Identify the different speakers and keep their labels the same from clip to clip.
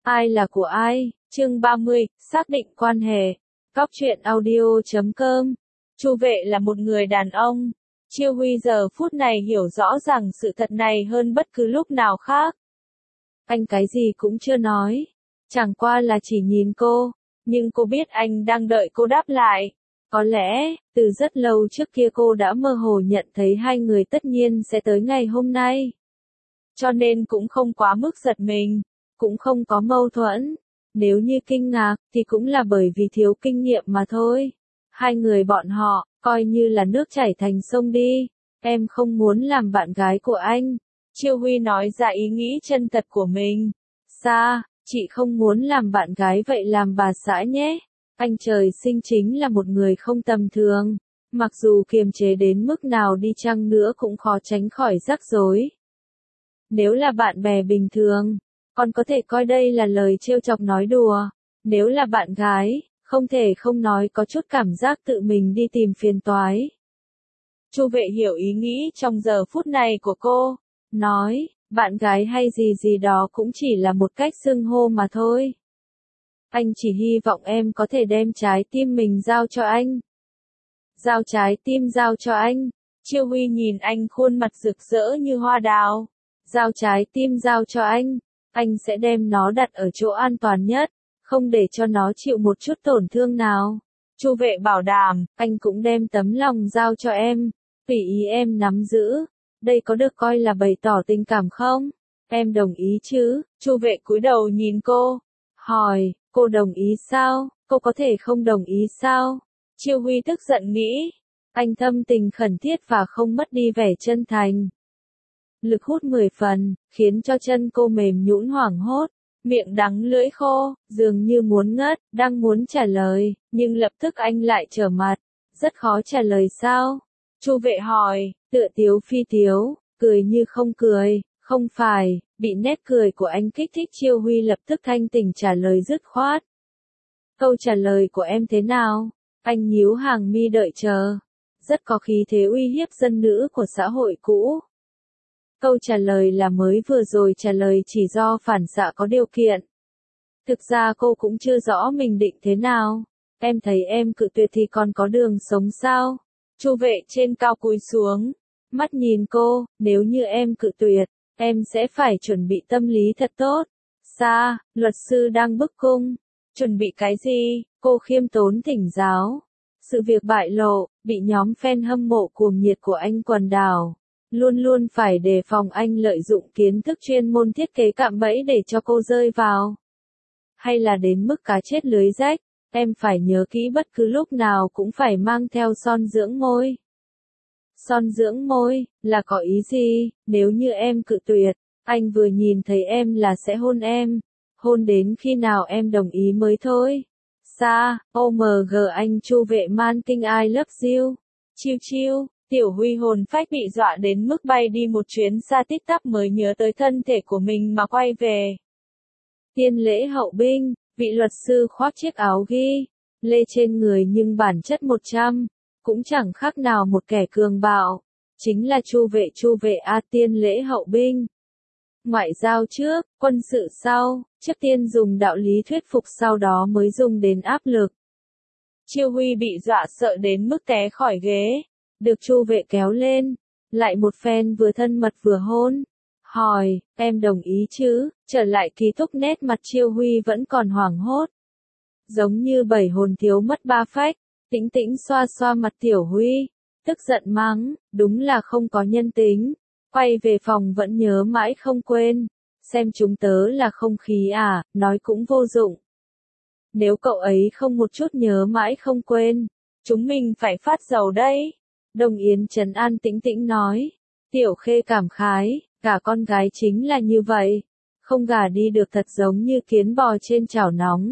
Speaker 1: Ai là của ai? Chương 30, xác định quan hệ. Cóc truyện audio.com. Chu Vệ là một người đàn ông. Chiêu Huy giờ phút này hiểu rõ ràng sự thật này hơn bất cứ lúc nào khác. Anh cái gì cũng chưa nói. Chẳng qua là chỉ nhìn cô. Nhưng cô biết anh đang đợi cô đáp lại. Có lẽ, từ rất lâu trước kia cô đã mơ hồ nhận thấy hai người tất nhiên sẽ tới ngày hôm nay. Cho nên cũng không quá mức giật mình, cũng không có mâu thuẫn. Nếu như kinh ngạc, thì cũng là bởi vì thiếu kinh nghiệm mà thôi. Hai người bọn họ, coi như là nước chảy thành sông đi. Em không muốn làm bạn gái của anh. Chiêu Huy nói ra ý nghĩ chân thật của mình. Sa, chị không muốn làm bạn gái vậy làm bà xã nhé. Anh trời sinh chính là một người không tầm thường. Mặc dù kiềm chế đến mức nào đi chăng nữa cũng khó tránh khỏi rắc rối. Nếu là bạn bè bình thường, còn có thể coi đây là lời trêu chọc nói đùa. Nếu là bạn gái, không thể không nói có chút cảm giác tự mình đi tìm phiền toái. Chu Vệ hiểu ý nghĩ trong giờ phút này của cô, nói, bạn gái hay gì gì đó cũng chỉ là một cách xưng hô mà thôi. Anh chỉ hy vọng em có thể đem trái tim mình giao cho anh. Giao trái tim giao cho anh. Chiêu Huy nhìn anh khuôn mặt rực rỡ như hoa đào. Giao trái tim giao cho anh sẽ đem nó đặt ở chỗ an toàn nhất, không để cho nó chịu một chút tổn thương nào. Chu Vệ bảo đảm, anh cũng đem tấm lòng giao cho em, tùy ý em nắm giữ. Đây có được coi là bày tỏ tình cảm không? Em đồng ý chứ? Chu Vệ cúi đầu nhìn cô, hỏi, cô đồng ý sao? Cô có thể không đồng ý sao? Chiêu Huy tức giận nghĩ, anh thâm tình khẩn thiết và không mất đi vẻ chân thành. Lực hút 10 phần, khiến cho chân cô mềm nhũn hoảng hốt, miệng đắng lưỡi khô, dường như muốn ngất, đang muốn trả lời, nhưng lập tức anh lại trở mặt, rất khó trả lời sao? Chu Vệ hỏi, tựa tiếu phi tiếu, cười như không cười, không phải, bị nét cười của anh kích thích. Chiêu Huy lập tức thanh tỉnh trả lời dứt khoát. Câu trả lời của em thế nào? Anh nhíu hàng mi đợi chờ, rất có khí thế uy hiếp dân nữ của xã hội cũ. Câu trả lời là mới vừa rồi trả lời chỉ do phản xạ có điều kiện. Thực ra cô cũng chưa rõ mình định thế nào. Em thấy em cự tuyệt thì còn có đường sống sao? Chu Vệ trên cao cúi xuống, mắt nhìn cô, nếu như em cự tuyệt, em sẽ phải chuẩn bị tâm lý thật tốt. Sa, luật sư đang bức cung. Chuẩn bị cái gì? Cô khiêm tốn thỉnh giáo. Sự việc bại lộ, bị nhóm fan hâm mộ cuồng nhiệt của anh quần đảo. Luôn luôn phải đề phòng anh lợi dụng kiến thức chuyên môn thiết kế cạm bẫy để cho cô rơi vào. Hay là đến mức cá chết lưới rách, em phải nhớ kỹ bất cứ lúc nào cũng phải mang theo son dưỡng môi. Son dưỡng môi, là có ý gì? Nếu như em cự tuyệt, anh vừa nhìn thấy em là sẽ hôn em. Hôn đến khi nào em đồng ý mới thôi. Sa, OMG anh Chu Vệ man kinh I love you. Chiêu chiêu. Tiểu Huy hồn phách bị dọa đến mức bay đi một chuyến xa tít tắp mới nhớ tới thân thể của mình mà quay về. Tiên lễ hậu binh, vị luật sư khoác chiếc áo ghi lê trên người nhưng bản chất 100, cũng chẳng khác nào một kẻ cường bạo. Chính là Chu Vệ a tiên lễ hậu binh. Ngoại giao trước, quân sự sau, trước tiên dùng đạo lý thuyết phục sau đó mới dùng đến áp lực. Chiêu Huy bị dọa sợ đến mức té khỏi ghế. Được Chu Vệ kéo lên, lại một phen vừa thân mật vừa hôn. Hỏi, em đồng ý chứ? Trở lại ký túc nét mặt Chiêu Huy vẫn còn hoảng hốt. Giống như bảy hồn thiếu mất ba phách, tĩnh tĩnh xoa xoa mặt Tiểu Huy. Tức giận mắng, đúng là không có nhân tính. Quay về phòng vẫn nhớ mãi không quên. Xem chúng tớ là không khí à, nói cũng vô dụng. Nếu cậu ấy không một chút nhớ mãi không quên, chúng mình phải phát dầu đấy. Đồng Yến trấn an tĩnh tĩnh nói. Tiểu Khê cảm khái, cả con gái chính là như vậy. Không gả đi được thật giống như kiến bò trên chảo nóng.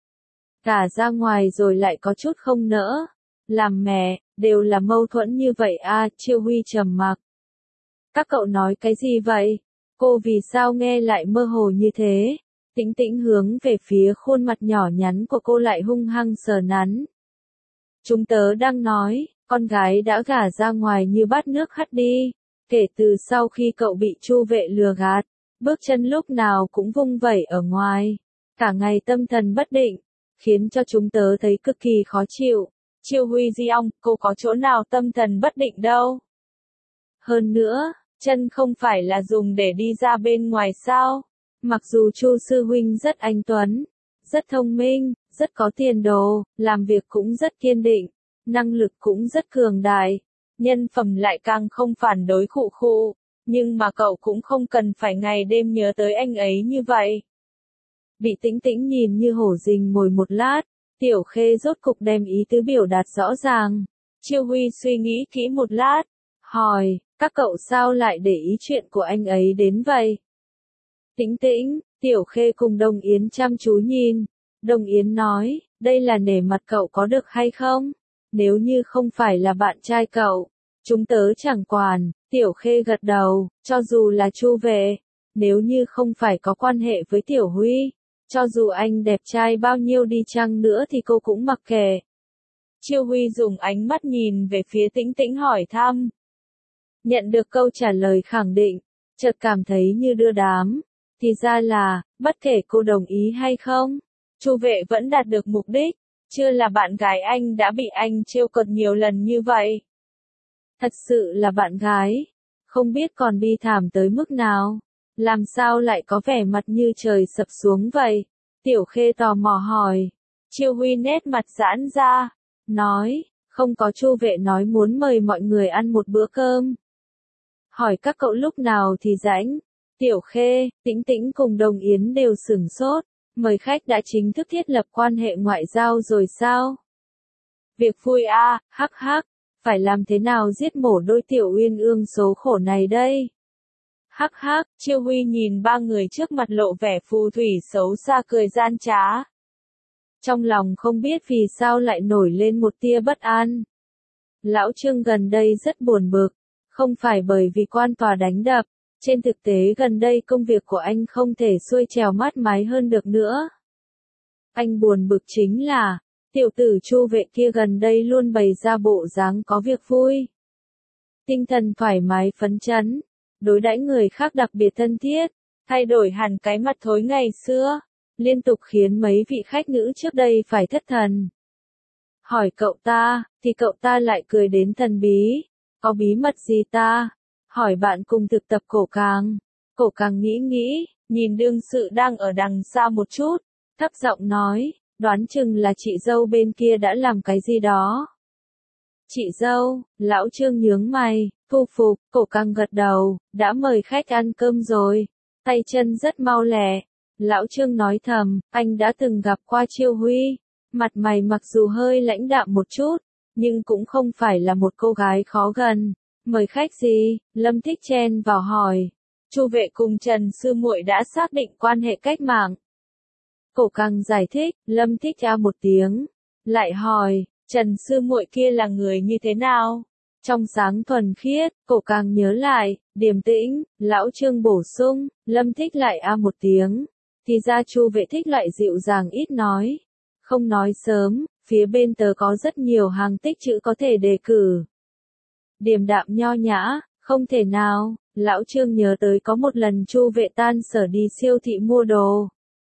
Speaker 1: Gả ra ngoài rồi lại có chút không nỡ. Làm mẹ, đều là mâu thuẫn như vậy à, Chiêu Huy trầm mặc. Các cậu nói cái gì vậy? Cô vì sao nghe lại mơ hồ như thế? Tĩnh tĩnh hướng về phía khuôn mặt nhỏ nhắn của cô lại hung hăng sờ nắn. Chúng tớ đang nói, con gái đã gả ra ngoài như bát nước hắt đi. Kể từ sau khi cậu bị Chu Vệ lừa gạt, bước chân lúc nào cũng vung vẩy ở ngoài. cả ngày tâm thần bất định, khiến cho chúng tớ thấy cực kỳ khó chịu. Chiêu Huy Di ong, cô có chỗ nào tâm thần bất định đâu. Hơn nữa, chân không phải là dùng để đi ra bên ngoài sao? Mặc dù Chu sư huynh rất anh tuấn, rất thông minh, rất có tiền đồ, làm việc cũng rất kiên định, năng lực cũng rất cường đại, nhân phẩm lại càng không phản đối khụ khụ, nhưng mà cậu cũng không cần phải ngày đêm nhớ tới anh ấy như vậy. Bị Tĩnh Tĩnh nhìn như hổ rình mồi một lát, Tiểu Khê rốt cục đem ý tứ biểu đạt rõ ràng. Chiêu Huy suy nghĩ kỹ một lát, hỏi, các cậu sao lại để ý chuyện của anh ấy đến vậy? Tĩnh Tĩnh, Tiểu Khê cùng Đồng Yến chăm chú nhìn. Đồng Yến nói, đây là nể mặt cậu có được hay không? Nếu như không phải là bạn trai cậu, chúng tớ chẳng quản. Tiểu Khê gật đầu, cho dù là Chu Vệ, nếu như không phải có quan hệ với Tiểu Huy, cho dù anh đẹp trai bao nhiêu đi chăng nữa thì cô cũng mặc kệ. Chiêu Huy dùng ánh mắt nhìn về phía Tĩnh Tĩnh hỏi thăm. Nhận được câu trả lời khẳng định, chợt cảm thấy như đưa đám. Thì ra là, bất kể cô đồng ý hay không, Chu Vệ vẫn đạt được mục đích, chưa là bạn gái anh đã bị anh trêu cợt nhiều lần như vậy. Thật sự là bạn gái, không biết còn bi thảm tới mức nào, làm sao lại có vẻ mặt như trời sập xuống vậy? Tiểu Khê tò mò hỏi. Chiêu Huy nét mặt giãn ra, nói, không có. Chu Vệ nói muốn mời mọi người ăn một bữa cơm. Hỏi các cậu lúc nào thì rảnh? Tiểu Khê, Tĩnh Tĩnh cùng Đồng Yến đều sửng sốt, mời khách đã chính thức thiết lập quan hệ ngoại giao rồi sao? Việc vui a, hắc hắc, phải làm thế nào giết mổ đôi Tiểu Uyên Ương số khổ này đây? Hắc hắc, Chiêu Huy nhìn ba người trước mặt lộ vẻ phù thủy xấu xa cười gian trá. Trong lòng không biết vì sao lại nổi lên một tia bất an. Lão Trương gần đây rất buồn bực, không phải bởi vì quan tòa đánh đập, trên thực tế gần đây công việc của anh không thể xuôi trèo mát mái hơn được nữa. Anh buồn bực chính là, tiểu tử Chu Vệ kia gần đây luôn bày ra bộ dáng có việc vui. Tinh thần thoải mái phấn chấn, đối đãi người khác đặc biệt thân thiết, thay đổi hẳn cái mặt thối ngày xưa, liên tục khiến mấy vị khách nữ trước đây phải thất thần. Hỏi cậu ta, thì cậu ta lại cười đến thần bí, có bí mật gì ta? Hỏi bạn cùng thực tập Cổ Càng nghĩ, nhìn đương sự đang ở đằng xa một chút, thấp giọng nói, đoán chừng là chị dâu bên kia đã làm cái gì đó. Chị dâu, lão Trương nhướng mày, thu phục. Cổ Càng gật đầu, đã mời khách ăn cơm rồi, tay chân rất mau lẹ. Lão Trương nói thầm, anh đã từng gặp qua Chiêu Huy, mặt mày mặc dù hơi lãnh đạm một chút, nhưng cũng không phải là một cô gái khó gần. Mời khách gì? Lâm Thích chen vào hỏi. Chu Vệ cùng Trần sư muội đã xác định quan hệ cách mạng. Cổ Càng giải thích, Lâm Thích một tiếng, lại hỏi, Trần sư muội kia là người như thế nào? Trong sáng thuần khiết, Cổ Càng nhớ lại, điềm tĩnh. Lão Trương bổ sung, Lâm Thích lại một tiếng, thì ra Chu Vệ thích loại dịu dàng ít nói. Không nói sớm, phía bên tớ có rất nhiều hàng tích chữ có thể đề cử. Điềm đạm nho nhã, không thể nào. Lão Trương nhớ tới có một lần Chu Vệ tan sở đi siêu thị mua đồ.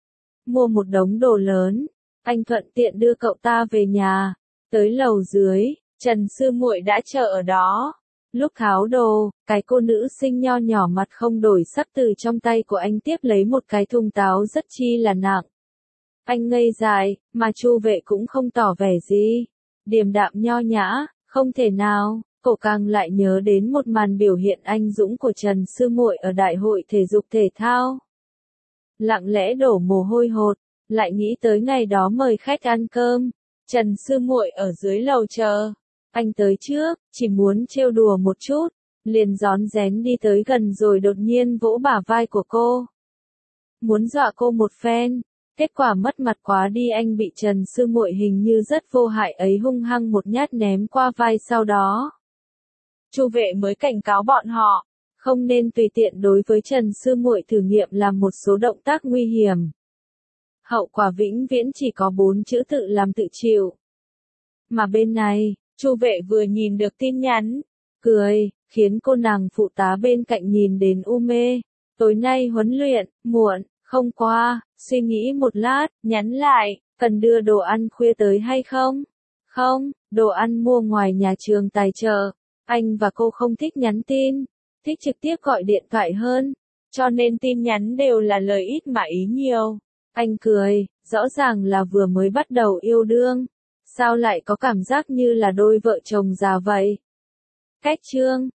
Speaker 1: Mua một đống đồ lớn, anh thuận tiện đưa cậu ta về nhà. Tới lầu dưới, Trần sư muội đã chờ ở đó. Lúc tháo đồ, cái cô nữ sinh nho nhỏ mặt không đổi sắc từ trong tay của anh tiếp lấy một cái thùng táo rất chi là nặng. Anh ngây dại, mà Chu Vệ cũng không tỏ vẻ gì. Điềm đạm nho nhã, không thể nào. Cổ Càng lại nhớ đến một màn biểu hiện anh dũng của Trần sư muội ở đại hội thể dục thể thao. Lặng lẽ đổ mồ hôi hột, lại nghĩ tới ngày đó mời khách ăn cơm. Trần sư muội ở dưới lầu chờ. Anh tới trước, chỉ muốn trêu đùa một chút, liền rón rén đi tới gần rồi đột nhiên vỗ bả vai của cô. Muốn dọa cô một phen, kết quả mất mặt quá đi. Anh bị Trần sư muội hình như rất vô hại ấy hung hăng một nhát ném qua vai sau đó. Chu Vệ mới cảnh cáo bọn họ, không nên tùy tiện đối với Trần sư muội thử nghiệm làm một số động tác nguy hiểm. Hậu quả vĩnh viễn chỉ có 4 chữ tự làm tự chịu. Mà bên này, Chu Vệ vừa nhìn được tin nhắn, cười, khiến cô nàng phụ tá bên cạnh nhìn đến u mê. Tối nay huấn luyện, muộn, không qua, Suy nghĩ một lát, nhắn lại, cần đưa đồ ăn khuya tới hay không? Không, đồ ăn mua ngoài nhà trường tài trợ. Anh và cô không thích nhắn tin, thích trực tiếp gọi điện thoại hơn, cho nên tin nhắn đều là lời ít mà ý nhiều. Anh cười, rõ ràng là vừa mới bắt đầu yêu đương, sao lại có cảm giác như là đôi vợ chồng già vậy? Cách chương